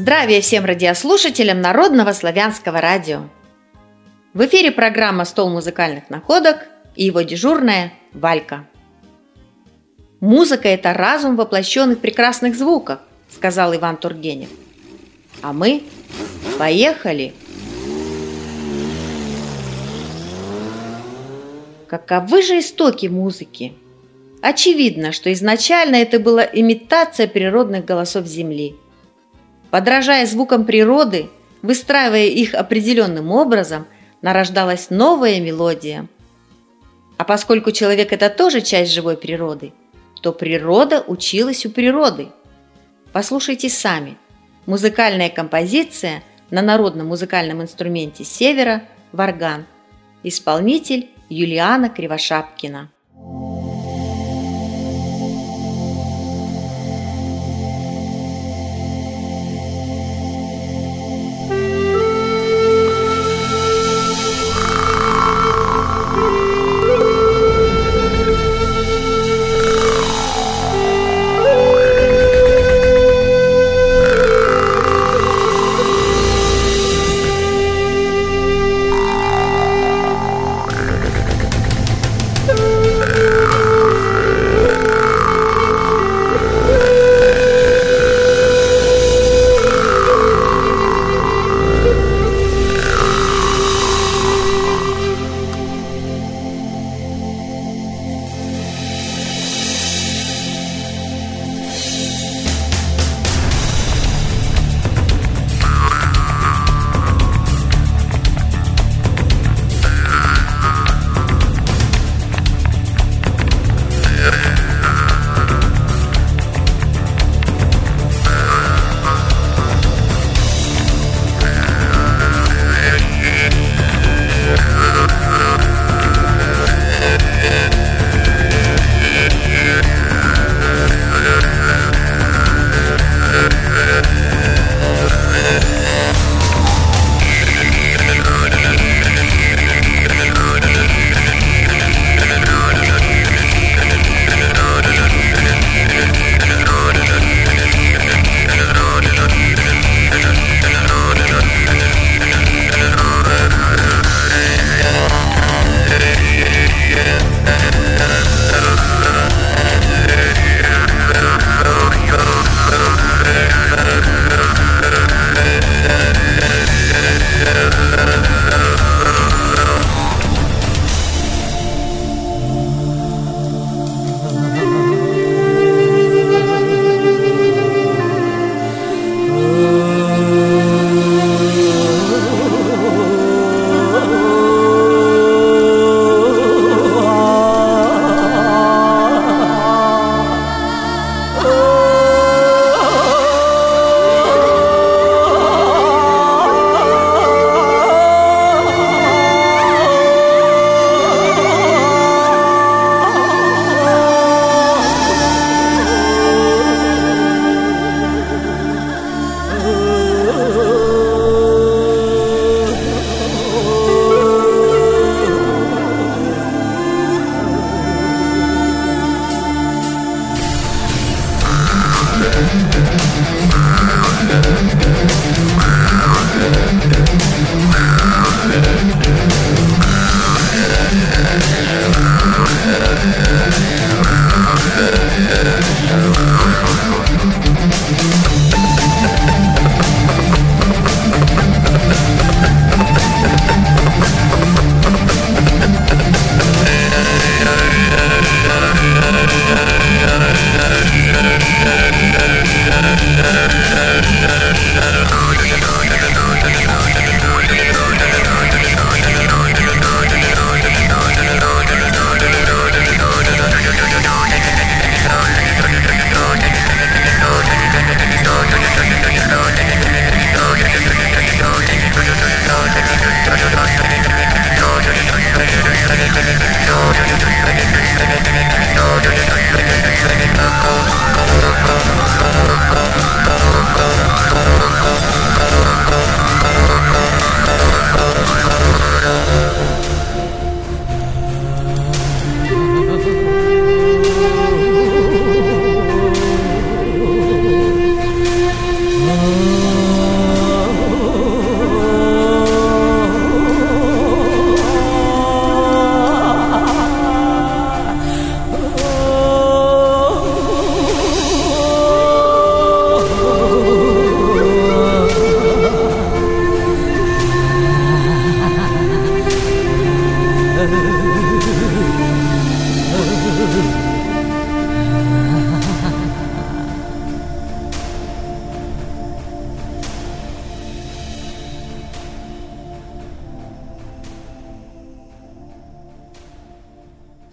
Здравия всем радиослушателям Народного славянского радио! В эфире программа «Стол музыкальных находок» и его дежурная Валька. «Музыка – это разум, воплощенный в прекрасных звуках», – сказал Иван Тургенев. А мы поехали! Каковы же истоки музыки? Очевидно, что изначально это была имитация природных голосов Земли. Подражая звукам природы, выстраивая их определенным образом, нарождалась новая мелодия. А поскольку человек – это тоже часть живой природы, то природа училась у природы. Послушайте сами. Музыкальная композиция на народном музыкальном инструменте Севера «Варган». Исполнитель Юлиана Кривошапкина.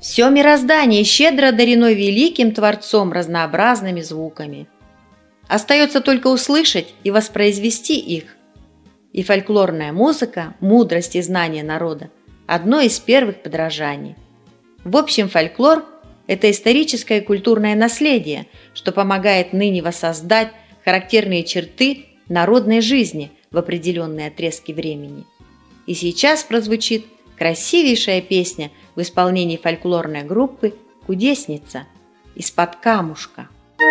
Все мироздание щедро одарено великим Творцом разнообразными звуками. Остается только услышать и воспроизвести их. И фольклорная музыка, мудрость и знание народа – одно из первых подражаний. В общем, фольклор – это историческое и культурное наследие, что помогает ныне воссоздать характерные черты народной жизни в определенные отрезки времени. И сейчас прозвучит красивейшая песня в исполнении фольклорной группы «Кудесница» «Из-под камушка».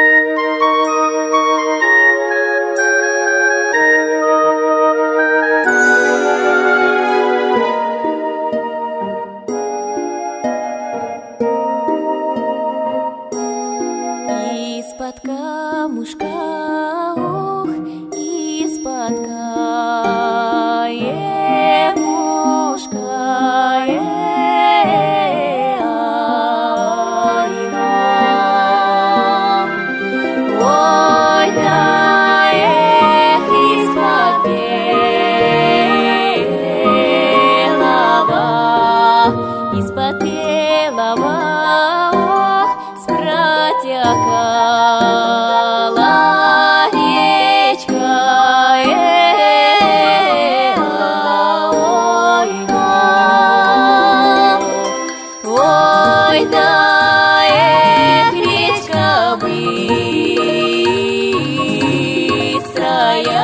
Из-под камушка, ох, из-под камушка, ой, да, эх, из-под белого, ох, протекала речка, ой, да, эх, речка быстрая.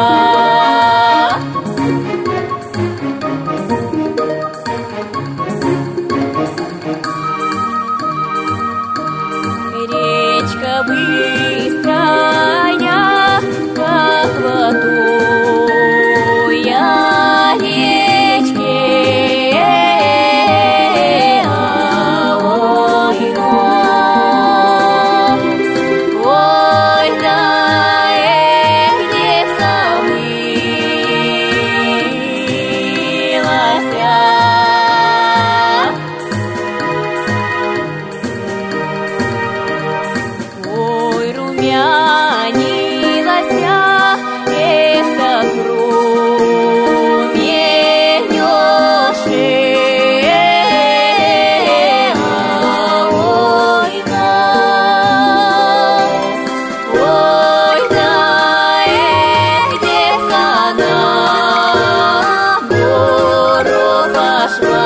Речка быстрая, похвату я речке, ой, да, эх, девка мылася. Ой, румянилася, эх, так румянёши, ой, да, эх, девка на гору пошла.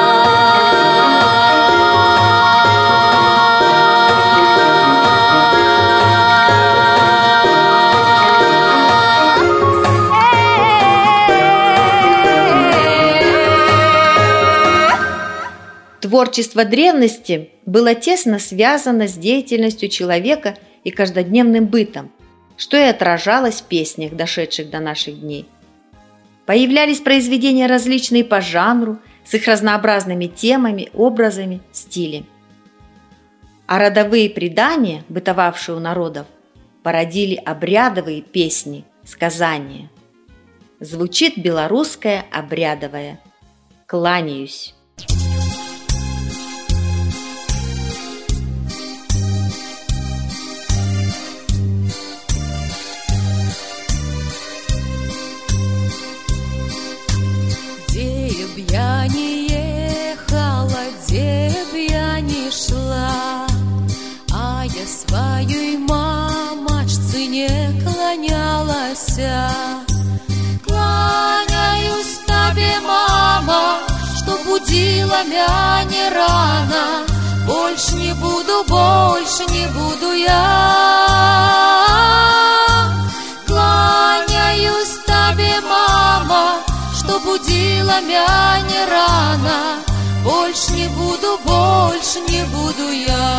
Творчество древности было тесно связано с деятельностью человека и каждодневным бытом, что и отражалось в песнях, дошедших до наших дней. Появлялись произведения различные по жанру, с их разнообразными темами, образами, стилем. А родовые предания, бытовавшие у народов, породили обрядовые песни, сказания. Звучит белорусская обрядовая «Кланяюсь». Где б я не ехала, где б я не шла, а я своей мамочцы не кланялась. Кланяюсь тебе, мама, что будила меня не рано. Больше не буду я. Кланяюсь тебе, мама, что будила меня не рано. Больше не буду я.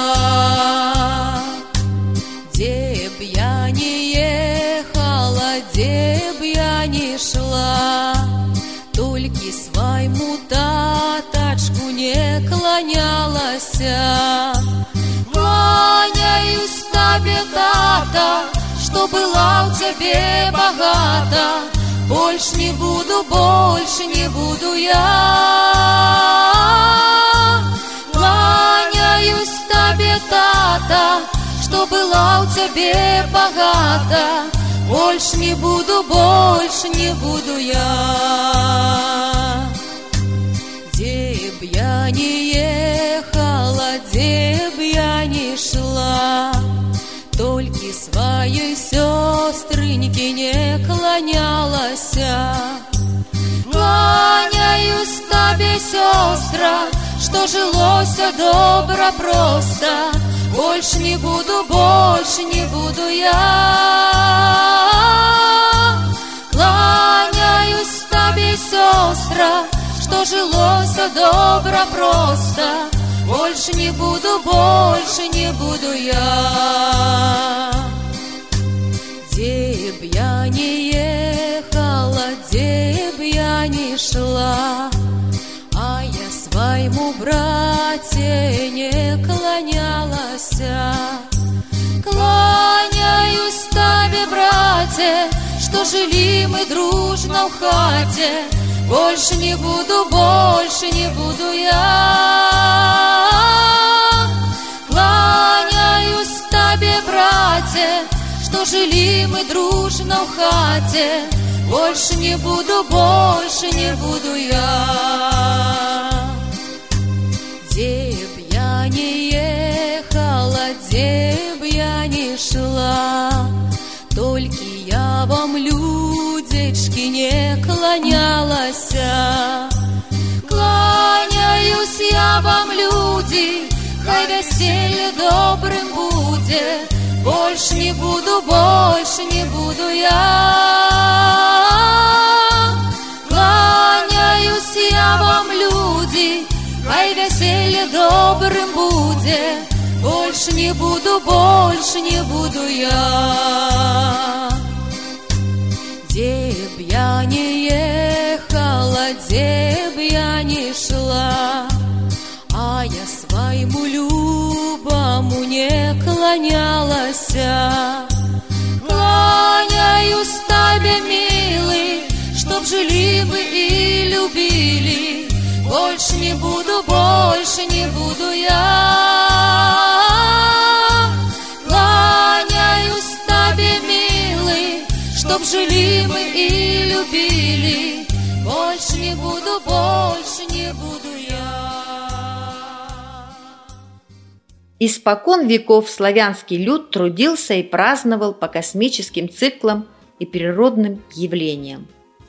Где б я не ехала, где б я не шла, только своему таточку не кланялась. Кланяюсь тебе, тата, что была у тебе богата. Больше не буду я. Кланяюсь тебе, тата, что была у тебе богата. Больше не буду я. Где б я не ехала, Кланяюсь тебе, сестра, что жилося добро просто. Больше не буду я. Кланяюсь тебе, сестра, что жилося добро просто. Больше не буду я. Где б я не ехала, где б я не шла, а я своему брате не кланялась. Кланяюсь тебе, братья, что жили мы дружно в хате. Больше не буду я. Кланяюсь тебе, братья, что жили мы дружно в хате. Больше не буду я. Где б я не ехала, где б я не шла, только я вам, людечки, не кланялась. Кланяюсь я вам, люди, хай веселье добрым будет. Больше не буду я. Кланяюсь я вам, люди, хай веселье добрым будет. Больше не буду я. Где б я не ехала, где б я не шла, а я своему любому не кланялась. Кланяюсь тебе, милый, чтоб жили мы и любили. Больше не буду я. Кланяюсь тебе, милый, чтоб жили мы и любили. Больше не буду я. Испокон веков славянский люд трудился и праздновал по космическим циклам и природным явлениям.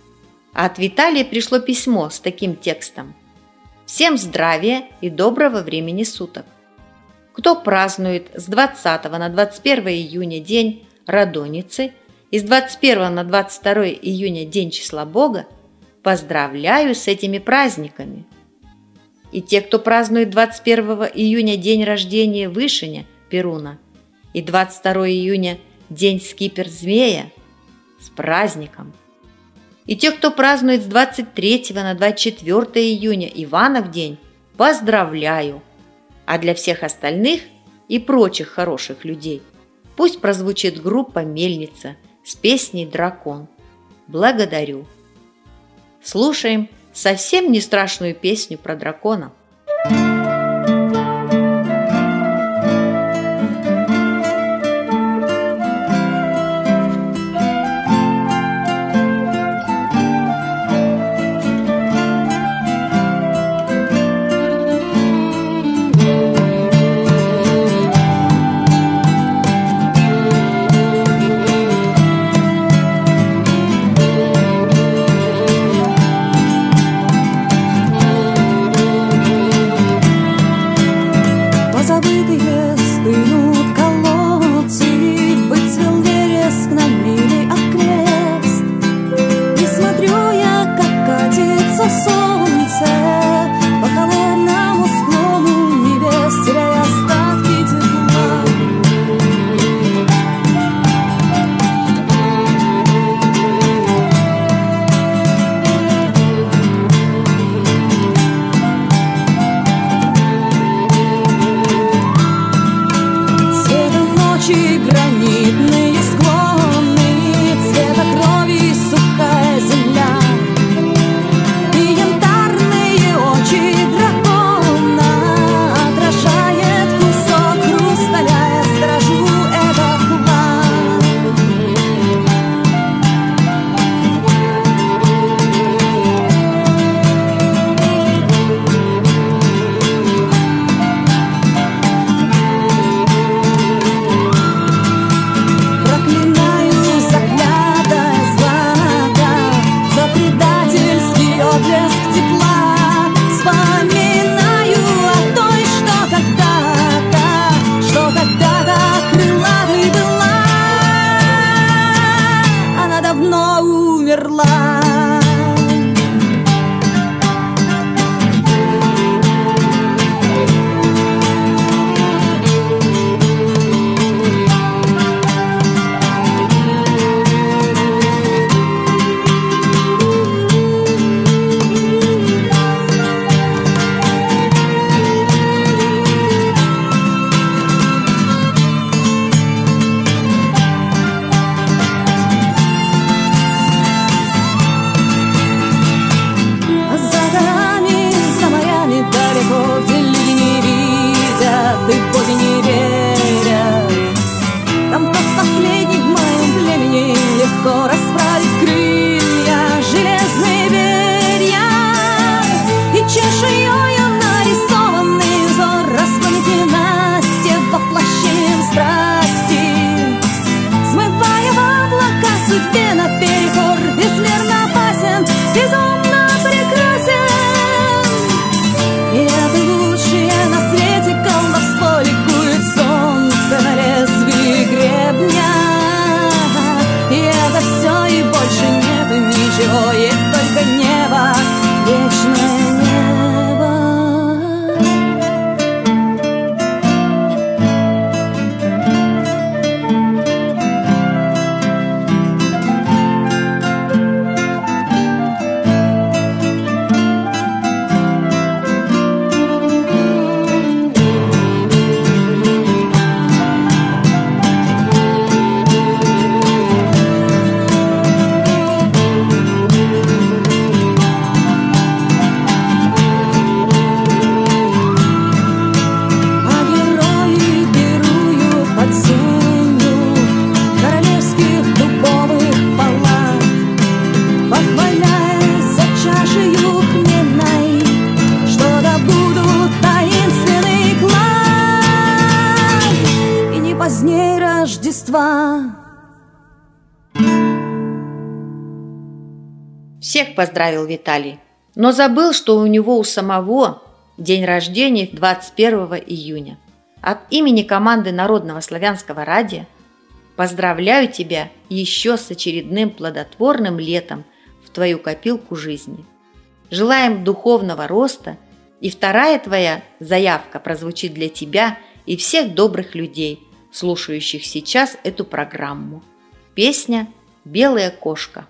А от Виталия пришло письмо с таким текстом: «Всем здравия и доброго времени суток. Кто празднует с 20 на 21 июня день Радоницы и с 21 на 22 июня день числа Бога, поздравляю с этими праздниками. И те, кто празднует 21 июня день рождения Вышиня, Перуна, и 22 июня день Скипер Змея, с праздником. И те, кто празднует с 23 на 24 июня Иванов день, поздравляю. А для всех остальных и прочих хороших людей пусть прозвучит группа «Мельница» с песней «Дракон». Благодарю. Слушаем совсем не страшную песню про дракона. Цвета крови сухая земля и янтарные Всех поздравил Виталий, но забыл, что у него у самого день рождения 21 июня. От имени команды Народного славянского радио поздравляю тебя еще с очередным плодотворным летом в твою копилку жизни. Желаем духовного роста, и вторая твоя заявка прозвучит для тебя и всех добрых людей, слушающих сейчас эту программу. Песня «Белая кошка».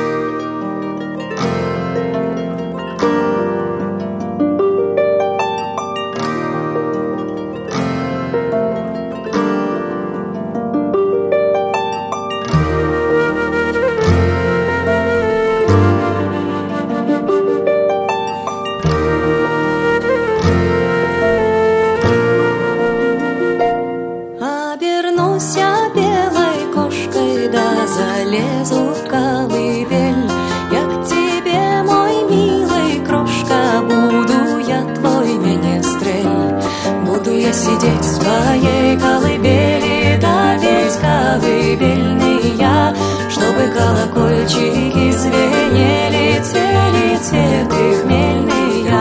Залезу в колыбель, я к тебе, мой милый крошка, буду я твой менестрель. Буду я сидеть в твоей колыбели, да ведь колыбельная, чтобы колокольчики звенели, цвели цветы хмельные.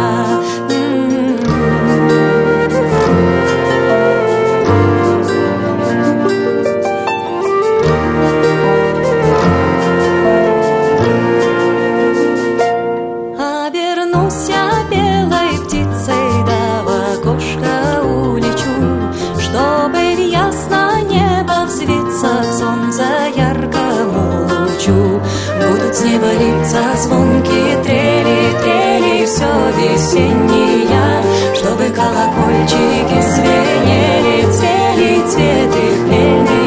Будут с неба литься звонкие трели, трели, все весеннее, чтобы колокольчики звенели, цвели цветы хмельные.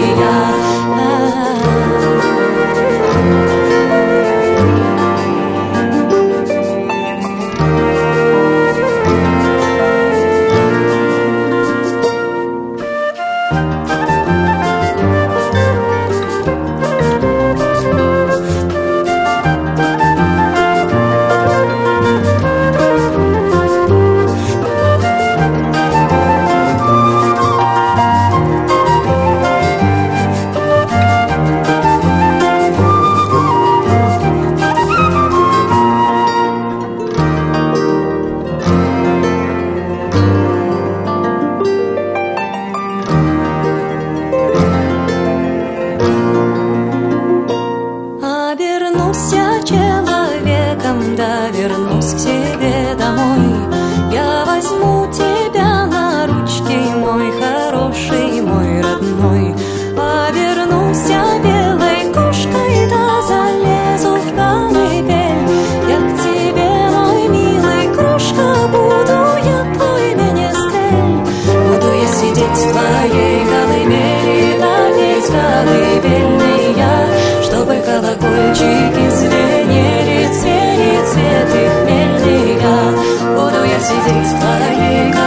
Вернусь к себе домой, я возьму тебя на ручки, мой хороший, мой родной. Повернусь я белой кошкой, да залезу в колыбель. Я к тебе, мой милый крошка, буду я твой менестрель. Буду я сидеть в твоей колыбели, да ведь колыбельная, чтобы колокольчики звенели, цвели цветы хмельные. Буду я сидеть в твоей колыбели.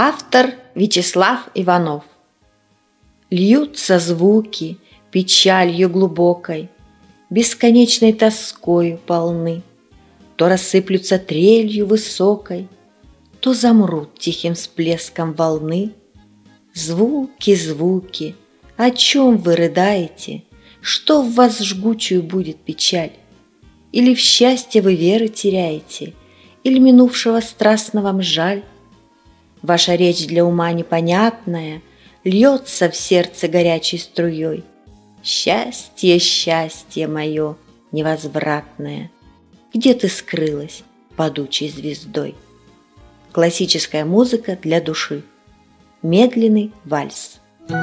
Автор Вячеслав Иванов. Льются звуки печалью глубокой, бесконечной тоскою полны, то рассыплются трелью высокой, то замрут тихим всплеском волны. Звуки, звуки, о чем вы рыдаете? Что в вас жгучую будет печаль? Или в счастье вы веры теряете, или минувшего страстно вам жаль? Ваша речь для ума непонятная льется в сердце горячей струей. Счастье, счастье мое невозвратное, где ты скрылась падучей звездой? Классическая музыка для души. Медленный вальс.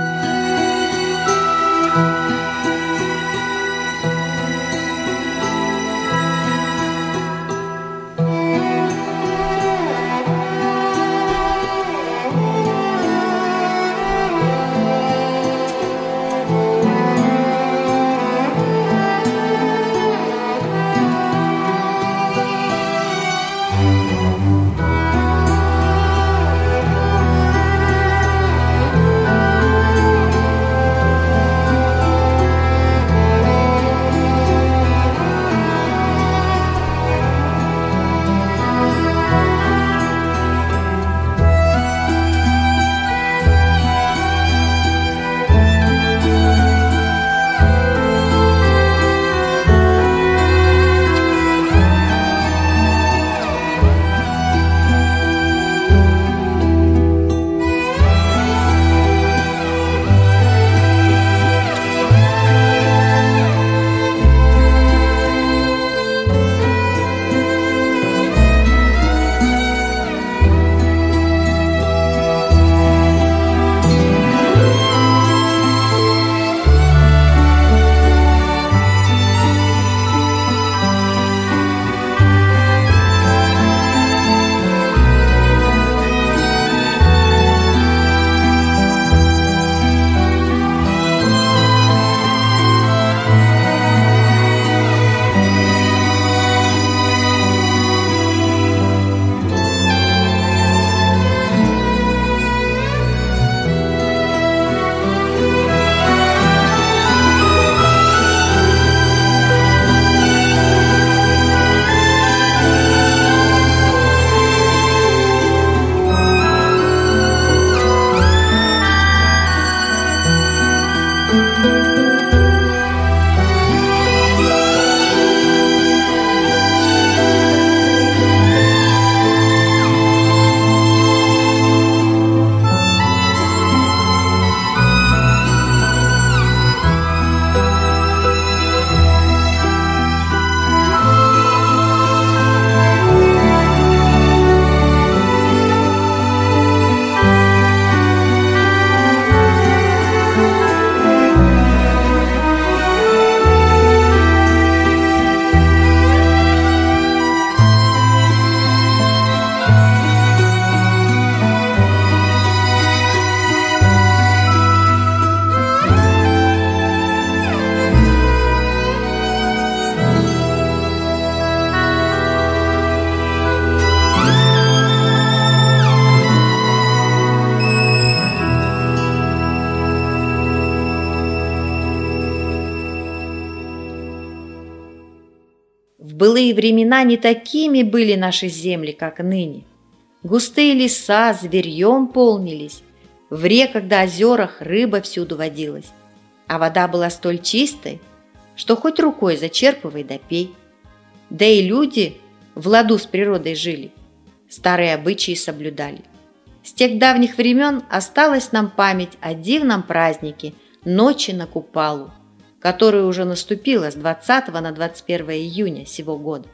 В былые времена не такими были наши земли, как ныне. Густые леса зверьем полнились, в реках да озерах рыба всюду водилась, а вода была столь чистой, что хоть рукой зачерпывай да пей. Да и люди в ладу с природой жили, старые обычаи соблюдали. С тех давних времен осталась нам память о дивном празднике Ночи на Купалу, которая уже наступила с 20 на 21 июня сего года.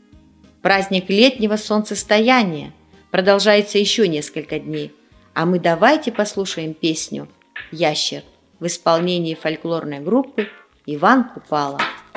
Праздник летнего солнцестояния продолжается еще несколько дней, а мы давайте послушаем песню «Ящер» в исполнении фольклорной группы Иван Купала.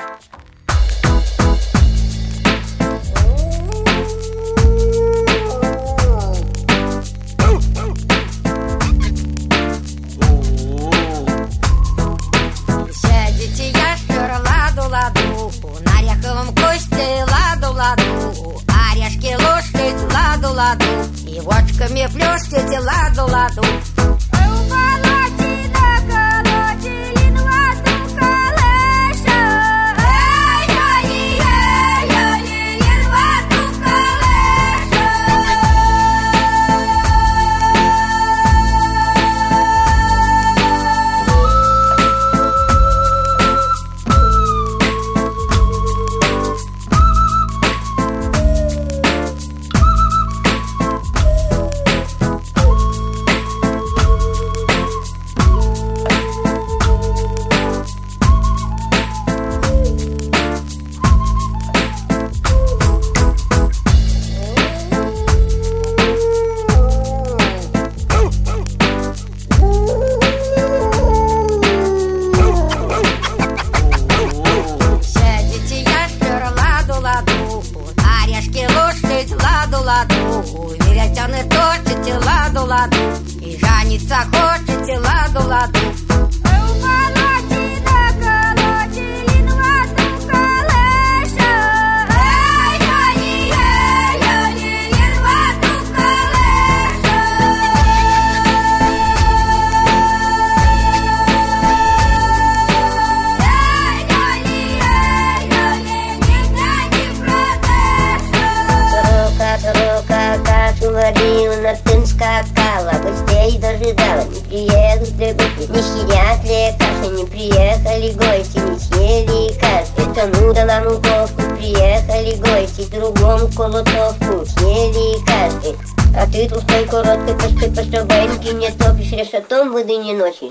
На ореховом косте ладу-ладу, орешки ложкой ладу-ладу, и И вочками плюшки ладу-ладу. Веретяны точите ладу-ладу, и жаниться хочете ладу-ладу. На тын скакала, гостей дожидала. Не приедут ли гости, не съедят ли каши, не приехали гости, не съели каши. Это ну да нам упаковку, приехали гости, другому колотовку, съели каши. А ты тустой короткой по шабеньке не топишь, решетом воды не носишь.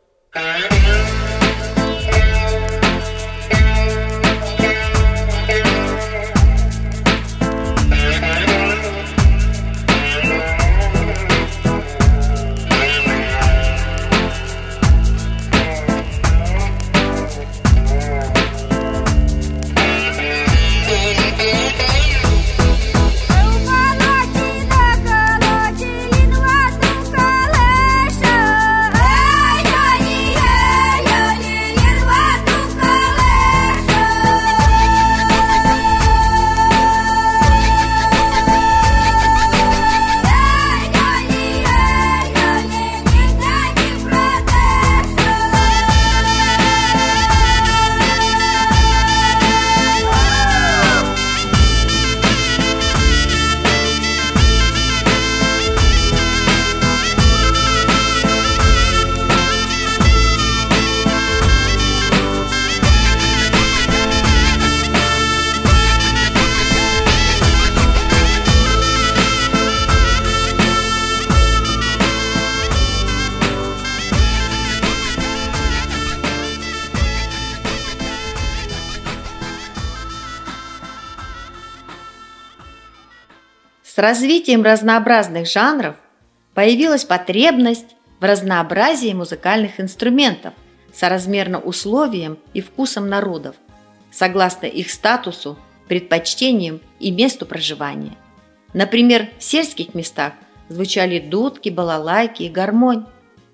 С развитием разнообразных жанров появилась потребность в разнообразии музыкальных инструментов соразмерно условиям и вкусам народов, согласно их статусу, предпочтениям и месту проживания. Например, в сельских местах звучали дудки, балалайки и гармонь.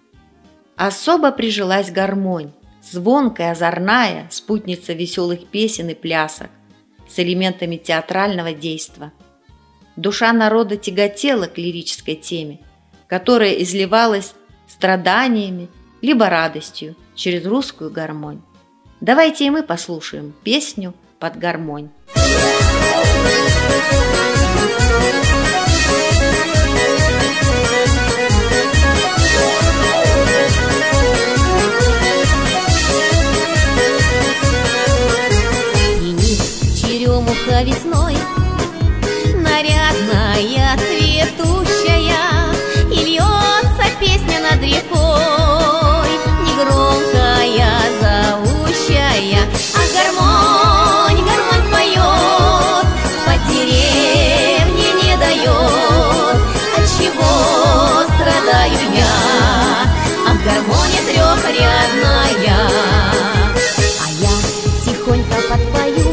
Особо прижилась гармонь, звонкая, озорная, спутница веселых песен и плясок, с элементами театрального действа. Душа народа тяготела к лирической теме, которая изливалась страданиями либо радостью через русскую гармонь. Давайте и мы послушаем песню под гармонь. Черемуха весной, нарядная, цветущая, и льется песня над рекой, негромкая, зовущая, а гармонь, гармонь поет, по деревне не дает. Отчего страдаю я, от гармони трехрядная, а я тихонько подпою.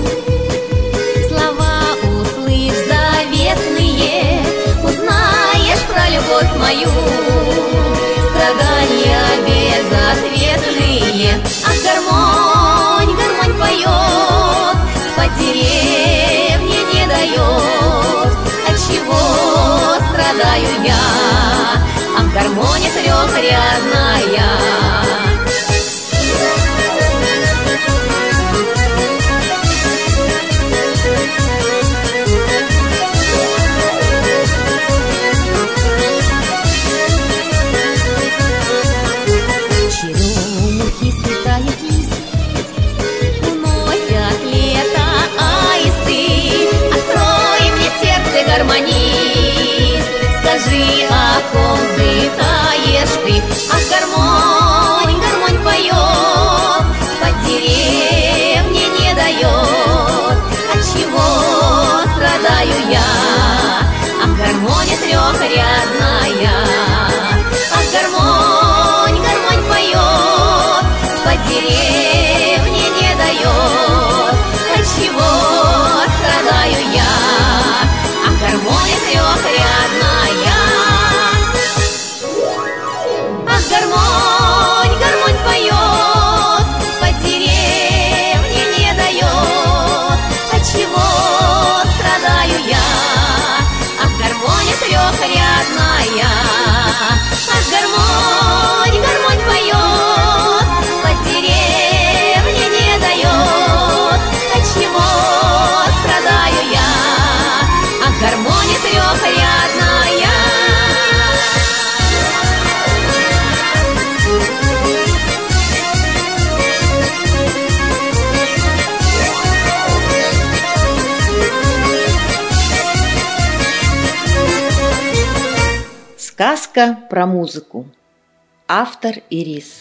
Любовь мою, страдания безответные, а гармонь, гармонь поет, по деревне не дает. Отчего страдания страдаю я, а в гармонии трехрядная. Черемухи слетает лист, уносят лето аисты. Открой мне сердце, гармонист, скажи, о ком вздыхаешь ты? Ах, гармонь, гармонь поет, спать деревне не дает. Отчего страдаю я? Ах, гармония трехрядная. Ах, гармонь, гармонь поет, спать деревне не дает. Отчего страдаю я? Ах, гармония трехрядная. Ах, гармонь, гармонь поет, спать деревне не дает. Отчего страдаю я? Ах, гармония трехрядная. Ах, гармонь, гармонь поет, спать деревне не дает. Отчего страдаю я? Ах, гармония трехрядная. Сказка про музыку. Автор Ирис.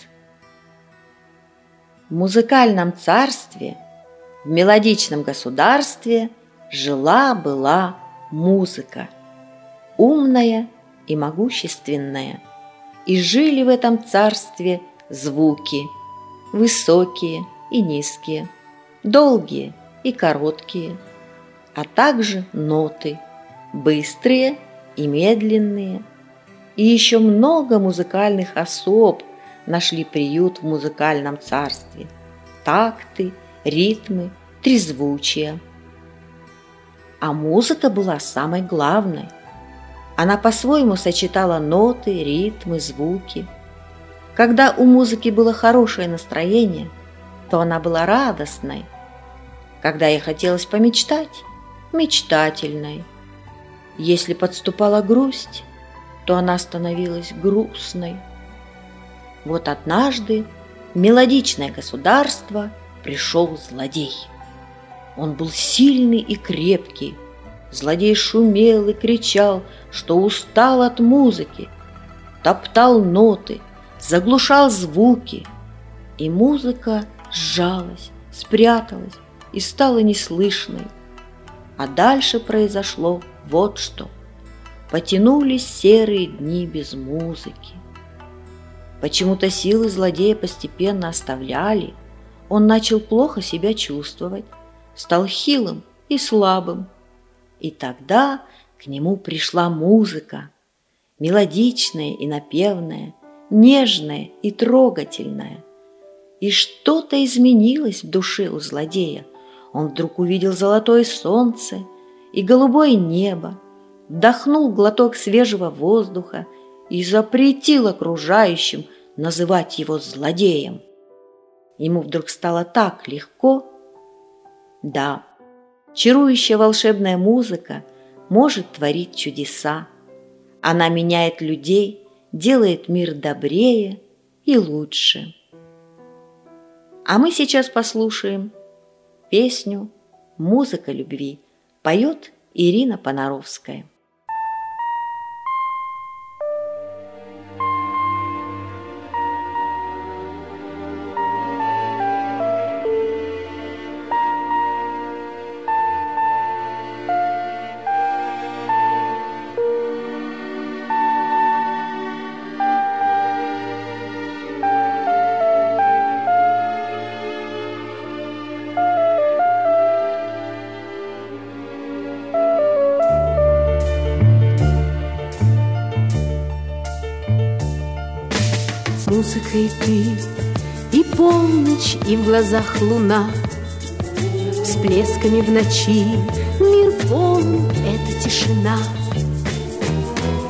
В музыкальном царстве, в мелодичном государстве жила-была музыка, умная и могущественная. И жили в этом царстве звуки, высокие и низкие, долгие и короткие, а также ноты, быстрые и медленные. И еще много музыкальных особ нашли приют в музыкальном царстве. Такты, ритмы, трезвучия. А музыка была самой главной. Она по-своему сочетала ноты, ритмы, звуки. Когда у музыки было хорошее настроение, то она была радостной. Когда ей хотелось помечтать – мечтательной. Если подступала грусть, то она становилась грустной. Вот однажды в мелодичное государство пришел злодей. Он был сильный и крепкий. Злодей шумел и кричал, что устал от музыки, топтал ноты, заглушал звуки. И музыка сжалась, спряталась и стала неслышной. А дальше произошло вот что. Потянулись серые дни без музыки. Почему-то силы злодея постепенно оставляли. Он начал плохо себя чувствовать, стал хилым и слабым. И тогда к нему пришла музыка, мелодичная и напевная, нежная и трогательная. И что-то изменилось в душе у злодея. Он вдруг увидел золотое солнце и голубое небо, вдохнул глоток свежего воздуха и запретил окружающим называть его злодеем. Ему вдруг стало так легко. Да, чарующая волшебная музыка может творить чудеса. Она меняет людей, делает мир добрее и лучше. А мы сейчас послушаем песню «Музыка любви». Поет Ирина Понаровская. С музыкой ты и полночь, и в глазах луна, всплесками в ночи мир полон, это тишина.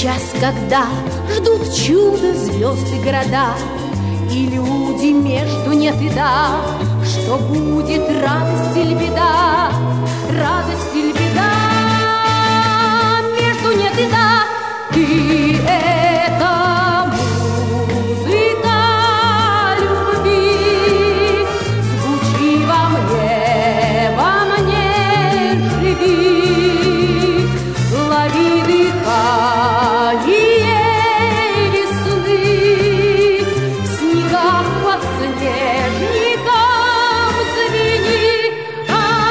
час, когда ждут чудо звезды города, и люди между нет и да, что будет радость или беда, радость или беда, между нет и да. Ты это музыка любви, звучи во мне живи, лови дыхание весны, в снегах под снежником звени, а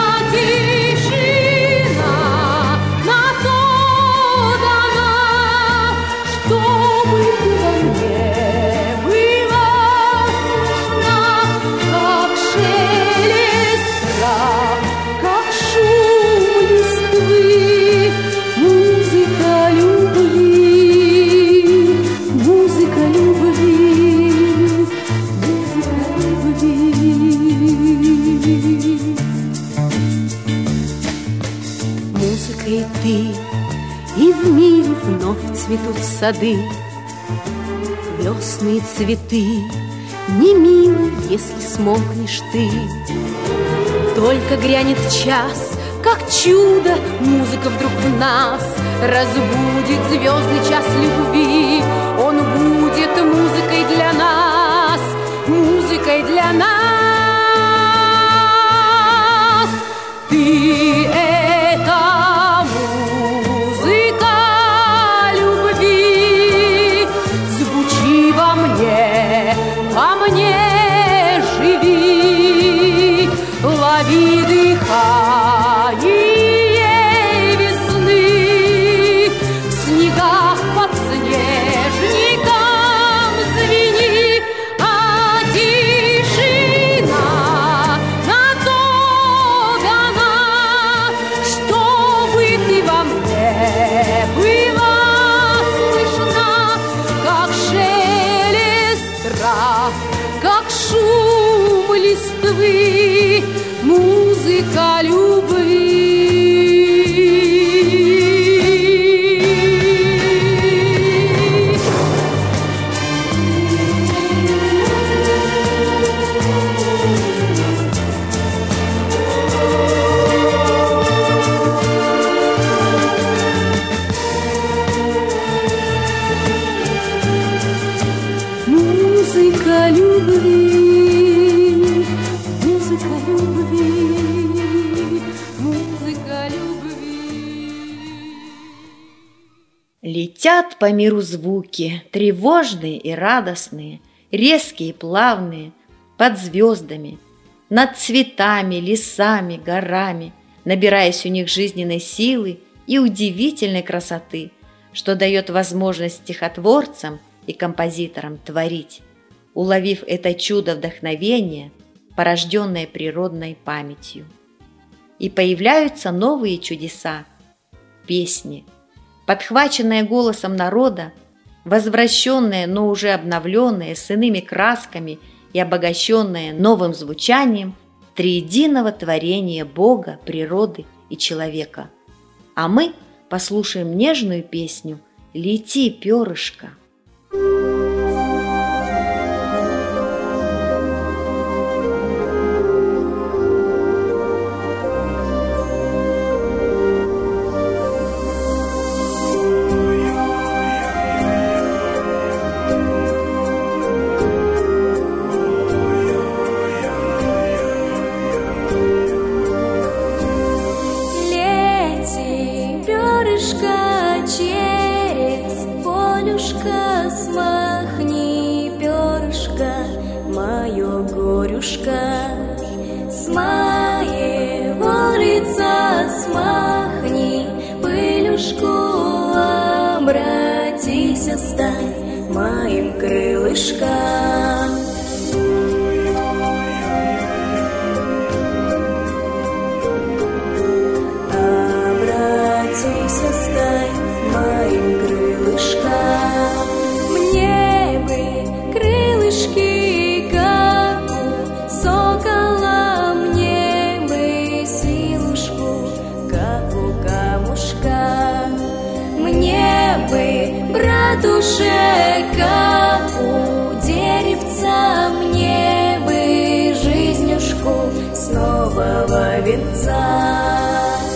тишина на то дана, чтобы во мне было слышно, как шелест трав, как шум листвы, музыка любви, музыка любви, музыка любви. Музыка и ты, и в мире вновь цветут сады, весны и цветы, не милы, если смолкнешь ты. Только грянет час, как чудо, музыка вдруг в нас разбудит звездный час любви. Он будет музыкой для нас, музыкой для нас. Ты это музыка любви, звучи во мне живи, лови дыхание весны, в снегах под снежником звени, а тишина на то дана, чтобы ты во мне была слышна, как шелест трав, как шум листвы, музыка любви. Музыка любви, музыка любви, музыка любви. Летят по миру звуки, тревожные и радостные, резкие и плавные, под звездами, над цветами, лесами, горами, набираясь у них жизненной силы и удивительной красоты, что дает возможность стихотворцам и композиторам творить, уловив это чудо вдохновения, порожденное природной памятью. И появляются новые чудеса, песни, подхваченные голосом народа, возвращенные, но уже обновленные, с иными красками и обогащенные новым звучанием триединого творения Бога, природы и человека. А мы послушаем нежную песню «Лети, перышко». Смахни, перышко, мое горюшко, с моего лица смахни пылюшку, обратись, стань моим крылышком. Обратись, стань моим крылышком. Мне бы крылышки, как у сокола, мне бы силушку, как у камушка, мне бы, братушека, у деревца мне бы жизнюшку с нового венца.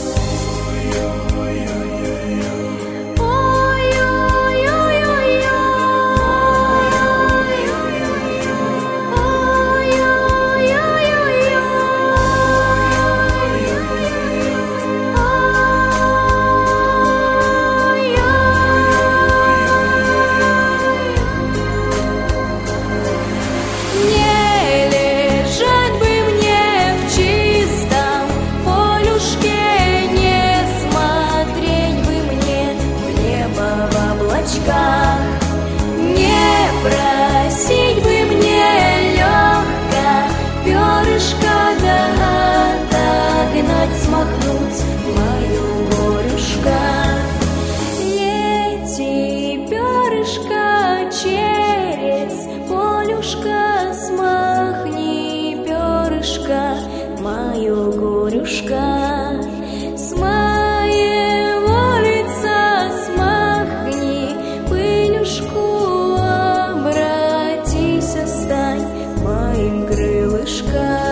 Смахнуть мою горюшка. Лети, перышко, через полюшка, смахни, перышко, мою горюшка. С моего лица смахни пылюшку, обратись, стань моим крылышком.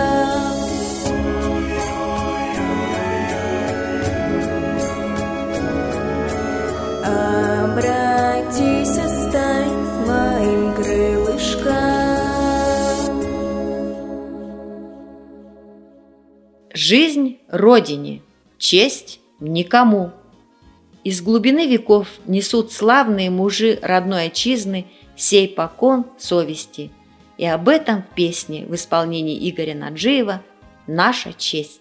Обратись, стань моим крылышком. Жизнь Родине, честь никому. Из глубины веков несут славные мужи родной отчизны сей покон совести. И об этом в песне в исполнении Игоря Наджиева «Наша честь».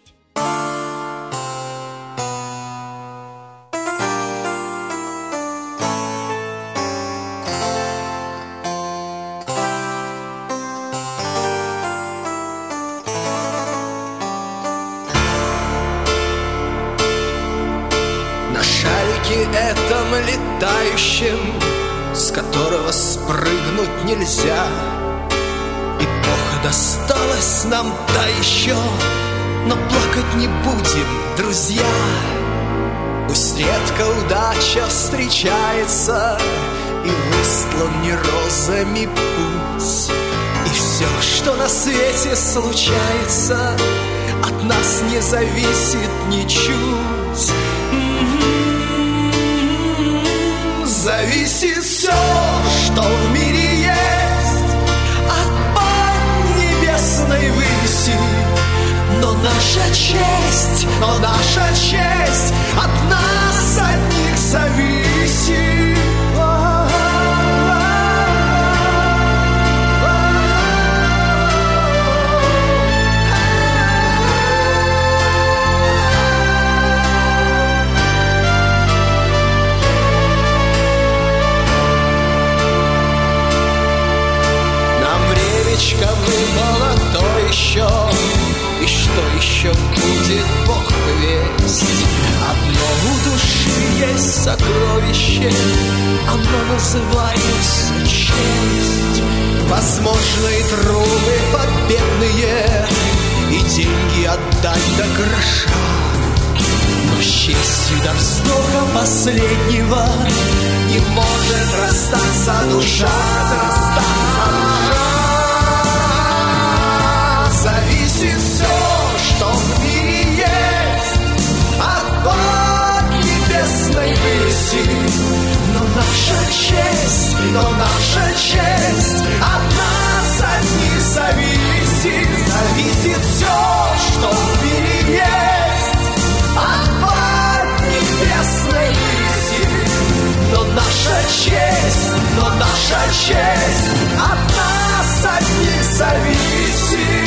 Этом летающем, с которого спрыгнуть нельзя. Эпоха досталась нам та еще, но плакать не будем, друзья. Пусть редко удача встречается и выстлан не розами путь, и все, что на свете случается, от нас не зависит ничуть. Зависит все, что в мире есть, от поднебесной выси. Но наша честь от нас одних зависит. Выпало то еще, и что еще будет, Бог весть. Одно у души есть сокровище, оно называется честь. Возможно, и труды победные, и деньги отдать до гроша, но с честью до вздоха последнего не может расстаться душа. Зависит все, что в мире есть, от поднебесной выси. Но наша честь от нас одних зависит. Зависит все, что в мире есть, от поднебесной выси. Но наша честь от нас одних зависит.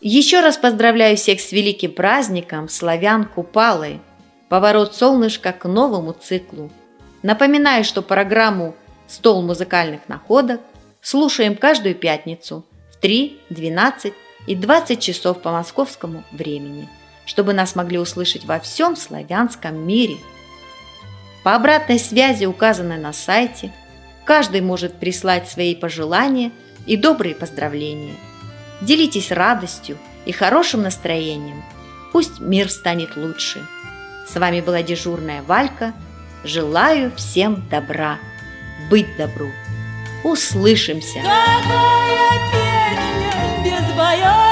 Еще раз поздравляю всех с великим праздником славян Купалы, поворот солнышка к новому циклу. Напоминаю, что программу «Стол музыкальных находок» слушаем каждую пятницу в 3, 12 и 20 часов по московскому времени, чтобы нас могли услышать во всем славянском мире. По обратной связи, указанной на сайте, каждый может прислать свои пожелания и добрые поздравления. Делитесь радостью и хорошим настроением. Пусть мир станет лучше. С вами была дежурная Валька. Желаю всем добра. Быть добру. Услышимся! Какая песня без боя!